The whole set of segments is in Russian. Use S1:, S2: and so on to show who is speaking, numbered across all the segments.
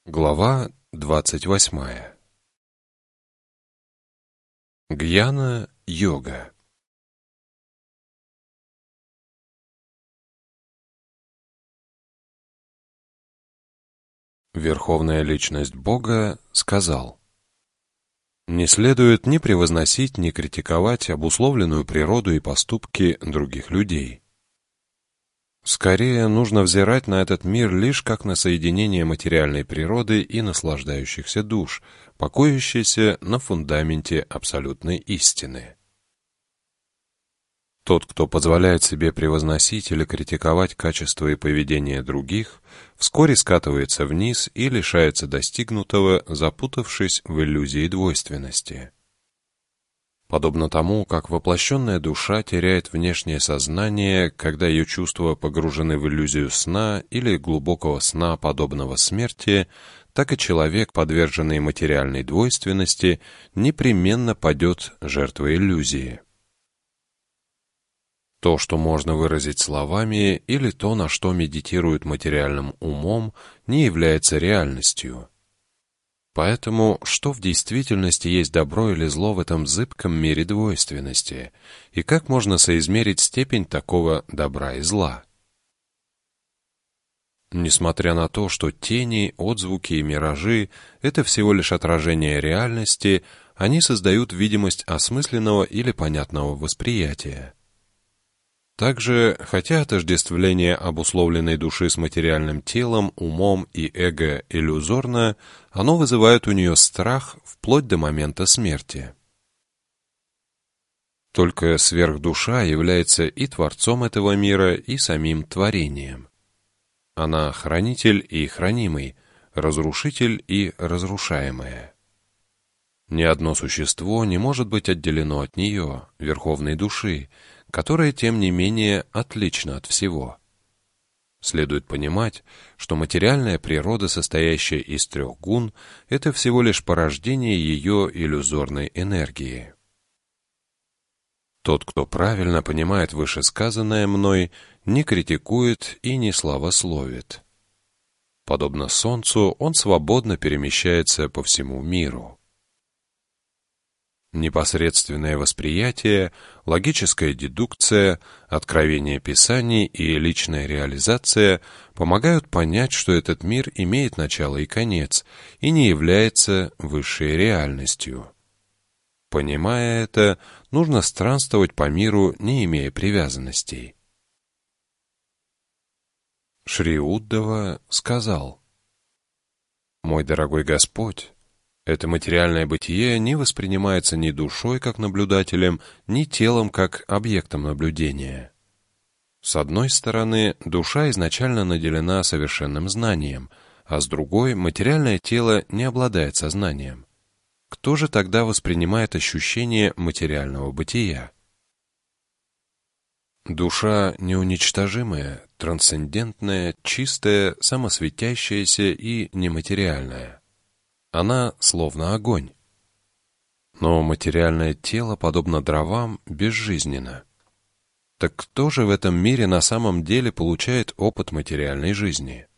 S1: Глава 28. Гьяна-йога. Верховная Личность Бога сказал: «Не следует ни превозносить, ни критиковать обусловленную природу и поступки других людей. Скорее, нужно взирать на этот мир лишь как на соединение материальной природы и наслаждающихся душ, покоящихся на фундаменте абсолютной истины. Тот, кто позволяет себе превозносить или критиковать качество и поведение других, вскоре скатывается вниз и лишается достигнутого, запутавшись в иллюзии двойственности. Подобно тому, как воплощенная душа теряет внешнее сознание, когда ее чувства погружены в иллюзию сна или глубокого сна, подобного смерти, так и человек, подверженный материальной двойственности, непременно падет жертвой иллюзии. То, что можно выразить словами, или то, на что медитируют материальным умом, не является реальностью. Поэтому, что в действительности есть добро или зло в этом зыбком мире двойственности, и как можно соизмерить степень такого добра и зла? Несмотря на то, что тени, отзвуки и миражи — это всего лишь отражение реальности, они создают видимость осмысленного или понятного восприятия. Также, хотя отождествление обусловленной души с материальным телом, умом и эго иллюзорно, оно вызывает у нее страх вплоть до момента смерти. Только сверхдуша является и творцом этого мира, и самим творением. Она хранитель и хранимый, разрушитель и разрушаемое. Ни одно существо не может быть отделено от нее, верховной души, которая, тем не менее, отлична от всего. Следует понимать, что материальная природа, состоящая из трех гун, это всего лишь порождение ее иллюзорной энергии. Тот, кто правильно понимает вышесказанное мной, не критикует и не славословит. Подобно солнцу, он свободно перемещается по всему миру. Непосредственное восприятие, логическая дедукция, откровение Писаний и личная реализация помогают понять, что этот мир имеет начало и конец и не является высшей реальностью. Понимая это, нужно странствовать по миру, не имея привязанностей. Шри Уддава сказал: «Мой дорогой Господь, это материальное бытие не воспринимается ни душой как наблюдателем, ни телом как объектом наблюдения. С одной стороны, душа изначально наделена совершенным знанием, а с другой, материальное тело не обладает сознанием. Кто же тогда воспринимает ощущение материального бытия? Душа неуничтожимая, трансцендентная, чистая, самосветящаяся и нематериальная. Она словно огонь. Но материальное тело, подобно дровам, безжизненно. Так кто же в этом мире на самом деле получает опыт материальной жизни?»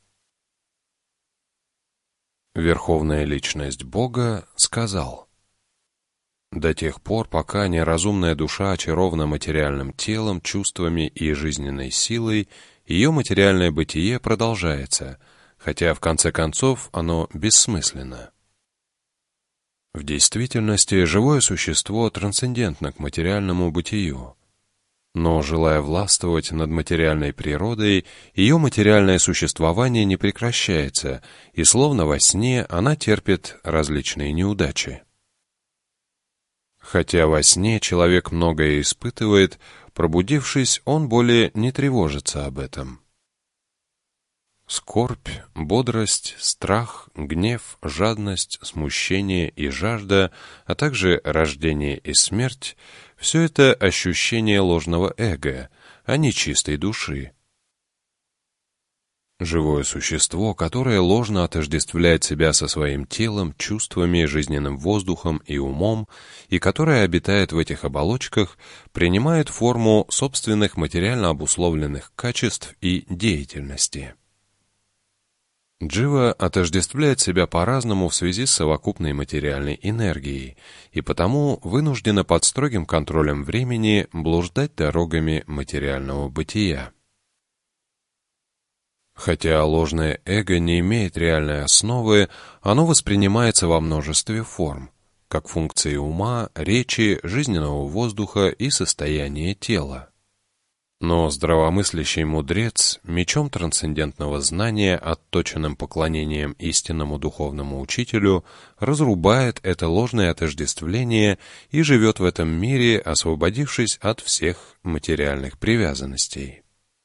S1: Верховная Личность Бога сказал: «До тех пор, пока неразумная душа очарована материальным телом, чувствами и жизненной силой, ее материальное бытие продолжается, хотя в конце концов оно бессмысленно. В действительности, живое существо трансцендентно к материальному бытию. Но, желая властвовать над материальной природой, ее материальное существование не прекращается, и словно во сне она терпит различные неудачи. Хотя во сне человек многое испытывает, пробудившись, он более не тревожится об этом. Скорбь, бодрость, страх, гнев, жадность, смущение и жажда, а также рождение и смерть — все это ощущение ложного эго, а не чистой души. Живое существо, которое ложно отождествляет себя со своим телом, чувствами, жизненным воздухом и умом, и которое обитает в этих оболочках, принимает форму собственных материально обусловленных качеств и деятельности. Джива отождествляет себя по-разному в связи с совокупной материальной энергией, и потому вынуждена под строгим контролем времени блуждать дорогами материального бытия. Хотя ложное эго не имеет реальной основы, оно воспринимается во множестве форм, как функции ума, речи, жизненного воздуха и состояния тела. Но здравомыслящий мудрец мечом трансцендентного знания, отточенным поклонением истинному духовному учителю, разрубает это ложное отождествление и живет в этом мире, освободившись от всех материальных привязанностей.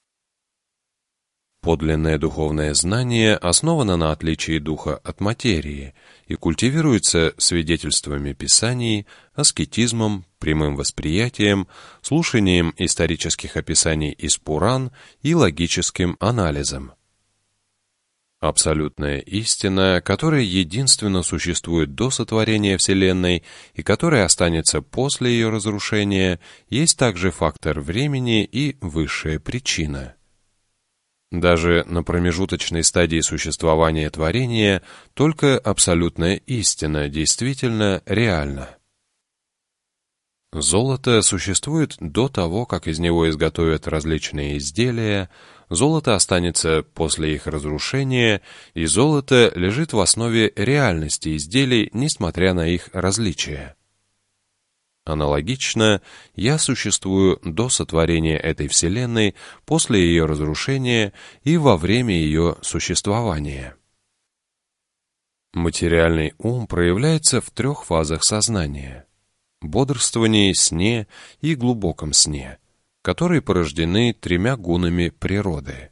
S1: Подлинное духовное знание основано на отличии духа от материи и культивируется свидетельствами Писаний, аскетизмом, прямым восприятием, слушанием исторических описаний из Пуран и логическим анализом. Абсолютная истина, которая единственно существует до сотворения Вселенной и которая останется после ее разрушения, есть также фактор времени и высшая причина. Даже на промежуточной стадии существования творения только абсолютная истина действительно реальна. Золото существует до того, как из него изготовят различные изделия, золото останется после их разрушения, и золото лежит в основе реальности изделий, несмотря на их различия. Аналогично, я существую до сотворения этой Вселенной, после ее разрушения и во время ее существования. Материальный ум проявляется в 3 фазах сознания – бодрствовании, сне и глубоком сне, которые порождены 3 гунами природы.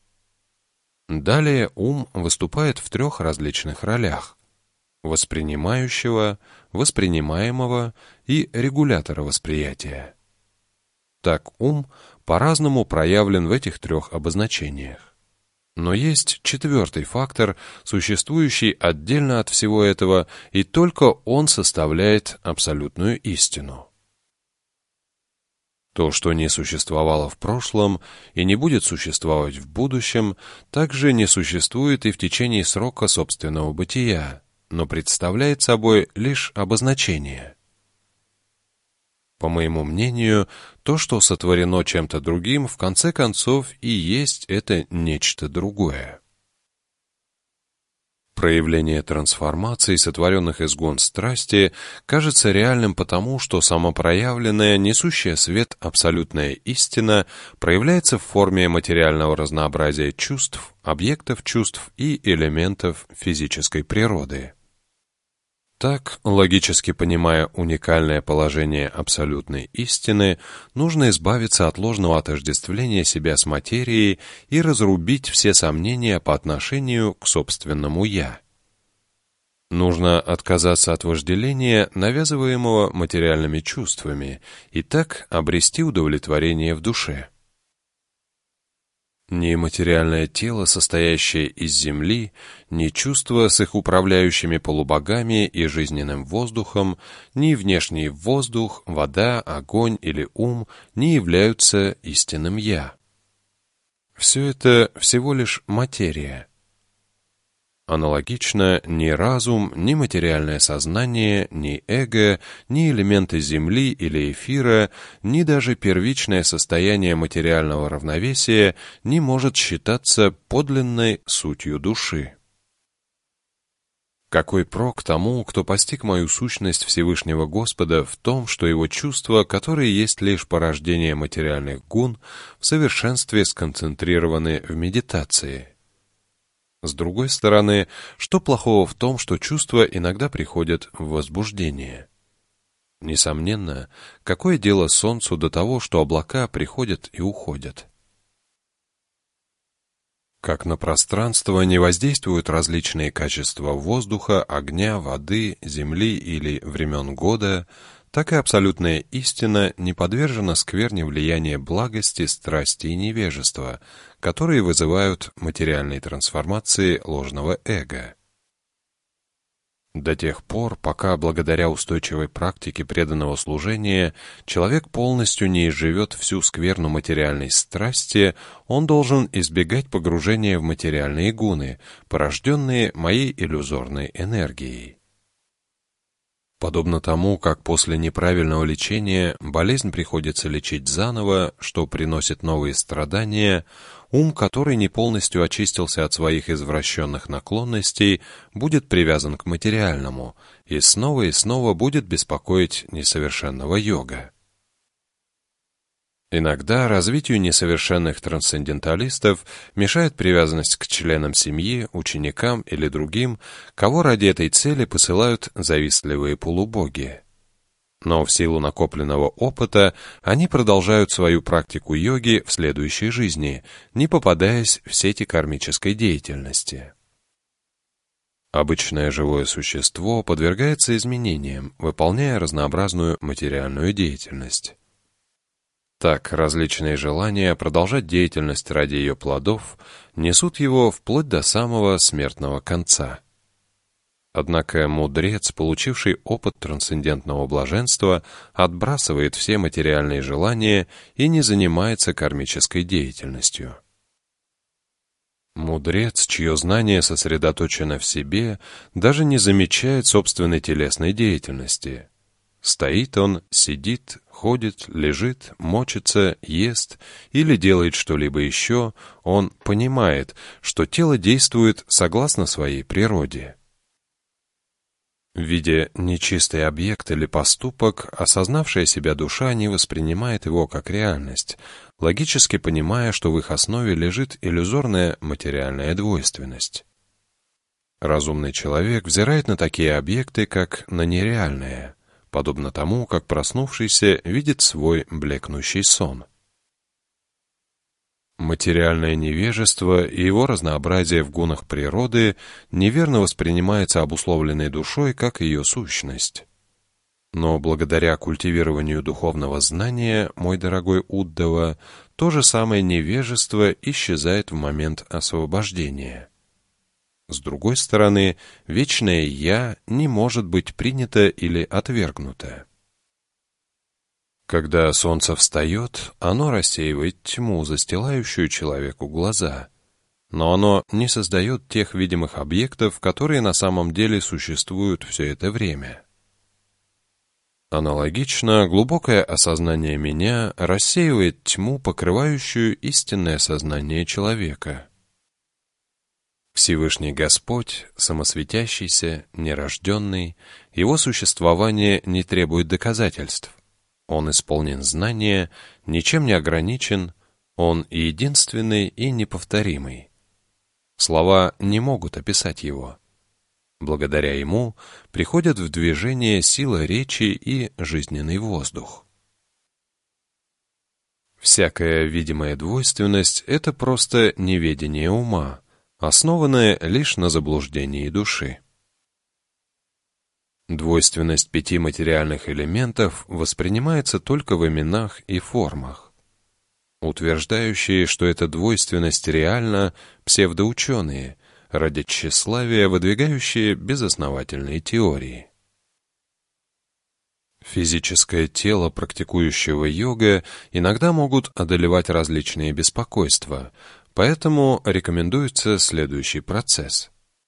S1: Далее ум выступает в 3 различных ролях – воспринимающего, воспринимаемого и регулятора восприятия. Так ум по-разному проявлен в этих 3 обозначениях. Но есть 4-й фактор, существующий отдельно от всего этого, и только он составляет абсолютную истину. То, что не существовало в прошлом и не будет существовать в будущем, также не существует и в течение срока собственного бытия, но представляет собой лишь обозначение. По моему мнению, то, что сотворено чем-то другим, в конце концов и есть это нечто другое. Проявление трансформаций, сотворенных из гун страсти, кажется реальным потому, что самопроявленная, несущая свет абсолютная истина проявляется в форме материального разнообразия чувств, объектов чувств и элементов физической природы. Так, логически понимая уникальное положение абсолютной истины, нужно избавиться от ложного отождествления себя с материей и разрубить все сомнения по отношению к собственному «я». Нужно отказаться от вожделения, навязываемого материальными чувствами, и так обрести удовлетворение в душе. Ни материальное тело, состоящее из земли, ни чувства с их управляющими полубогами и жизненным воздухом, ни внешний воздух, вода, огонь или ум не являются истинным «я». Все это всего лишь материя. Аналогично, ни разум, ни материальное сознание, ни эго, ни элементы Земли или эфира, ни даже первичное состояние материального равновесия не может считаться подлинной сутью души. Какой прок тому, кто постиг мою сущность Всевышнего Господа в том, что его чувства, которые есть лишь порождение материальных гун, в совершенстве сконцентрированы в медитации? С другой стороны, что плохого в том, что чувства иногда приходят в возбуждение? Несомненно, какое дело солнцу до того, что облака приходят и уходят? Как на пространство не воздействуют различные качества воздуха, огня, воды, земли или времен года, так и абсолютная истина не подвержена скверне влияния благости, страсти и невежества, которые вызывают материальные трансформации ложного эго. До тех пор, пока благодаря устойчивой практике преданного служения человек полностью не изживет всю скверну материальной страсти, он должен избегать погружения в материальные гуны, порожденные моей иллюзорной энергией. Подобно тому, как после неправильного лечения болезнь приходится лечить заново, что приносит новые страдания, ум, который не полностью очистился от своих извращенных наклонностей, будет привязан к материальному и снова будет беспокоить несовершенного йога. Иногда развитию несовершенных трансценденталистов мешает привязанность к членам семьи, ученикам или другим, кого ради этой цели посылают завистливые полубоги. Но в силу накопленного опыта они продолжают свою практику йоги в следующей жизни, не попадаясь в сети кармической деятельности. Обычное живое существо подвергается изменениям, выполняя разнообразную материальную деятельность. Так, различные желания продолжать деятельность ради ее плодов несут его вплоть до самого смертного конца. Однако мудрец, получивший опыт трансцендентного блаженства, отбрасывает все материальные желания и не занимается кармической деятельностью. Мудрец, чье знание сосредоточено в себе, даже не замечает собственной телесной деятельности. Стоит он, сидит, ходит, лежит, мочится, ест или делает что-либо еще, он понимает, что тело действует согласно своей природе. Видя нечистый объект или поступок, осознавшая себя душа не воспринимает его как реальность, логически понимая, что в их основе лежит иллюзорная материальная двойственность. Разумный человек взирает на такие объекты, как на нереальные, подобно тому, как проснувшийся видит свой блекнущий сон. Материальное невежество и его разнообразие в гунах природы неверно воспринимается обусловленной душой как ее сущность. Но благодаря культивированию духовного знания, мой дорогой Уддава, то же самое невежество исчезает в момент освобождения. С другой стороны, вечное «Я» не может быть принято или отвергнуто. Когда солнце встает, оно рассеивает тьму, застилающую человеку глаза, но оно не создает тех видимых объектов, которые на самом деле существуют все это время. Аналогично, глубокое осознание меня рассеивает тьму, покрывающую истинное сознание человека. Всевышний Господь, самосветящийся, нерожденный, его существование не требует доказательств. Он исполнен знания, ничем не ограничен, он единственный и неповторимый. Слова не могут описать его. Благодаря ему приходят в движение сила речи и жизненный воздух. Всякая видимая двойственность — это просто неведение ума, основанное лишь на заблуждении души. Двойственность 5 материальных элементов воспринимается только в именах и формах. Утверждающие, что эта двойственность реальна, псевдоученые, ради тщеславия выдвигающие безосновательные теории. Физическое тело практикующего йога иногда могут одолевать различные беспокойства, поэтому рекомендуется следующий процесс.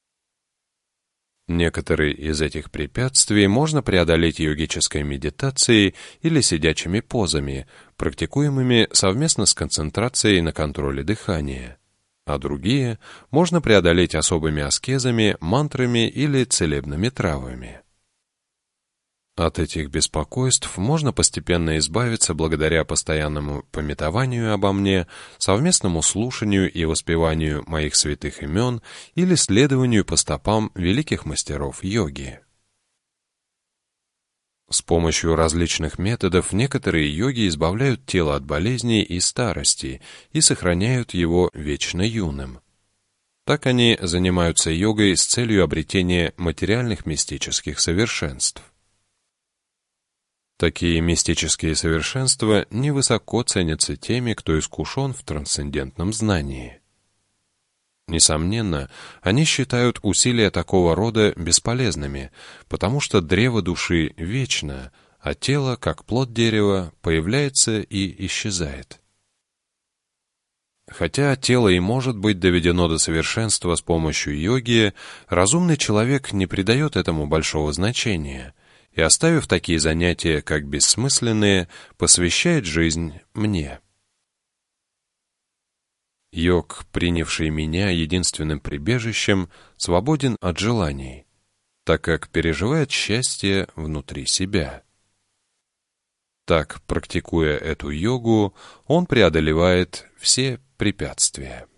S1: Некоторые из этих препятствий можно преодолеть йогической медитацией или сидячими позами, практикуемыми совместно с концентрацией на контроле дыхания, а другие можно преодолеть особыми аскезами, мантрами или целебными травами. От этих беспокойств можно постепенно избавиться благодаря постоянному памятованию обо мне, совместному слушанию и воспеванию моих святых имен или следованию по стопам великих мастеров йоги. С помощью различных методов некоторые йоги избавляют тело от болезней и старости и сохраняют его вечно юным. Так они занимаются йогой с целью обретения материальных мистических совершенств. Такие мистические совершенства невысоко ценятся теми, кто искушен в трансцендентном знании. Несомненно, они считают усилия такого рода бесполезными, потому что древо души вечно, а тело, как плод дерева, появляется и исчезает. Хотя тело и может быть доведено до совершенства с помощью йоги, разумный человек не придает этому большого значения и, оставив такие занятия как бессмысленные, посвящает жизнь мне. Йог, принявший меня единственным прибежищем, свободен от желаний, так как переживает счастье внутри себя. Так, практикуя эту йогу, он преодолевает все препятствия.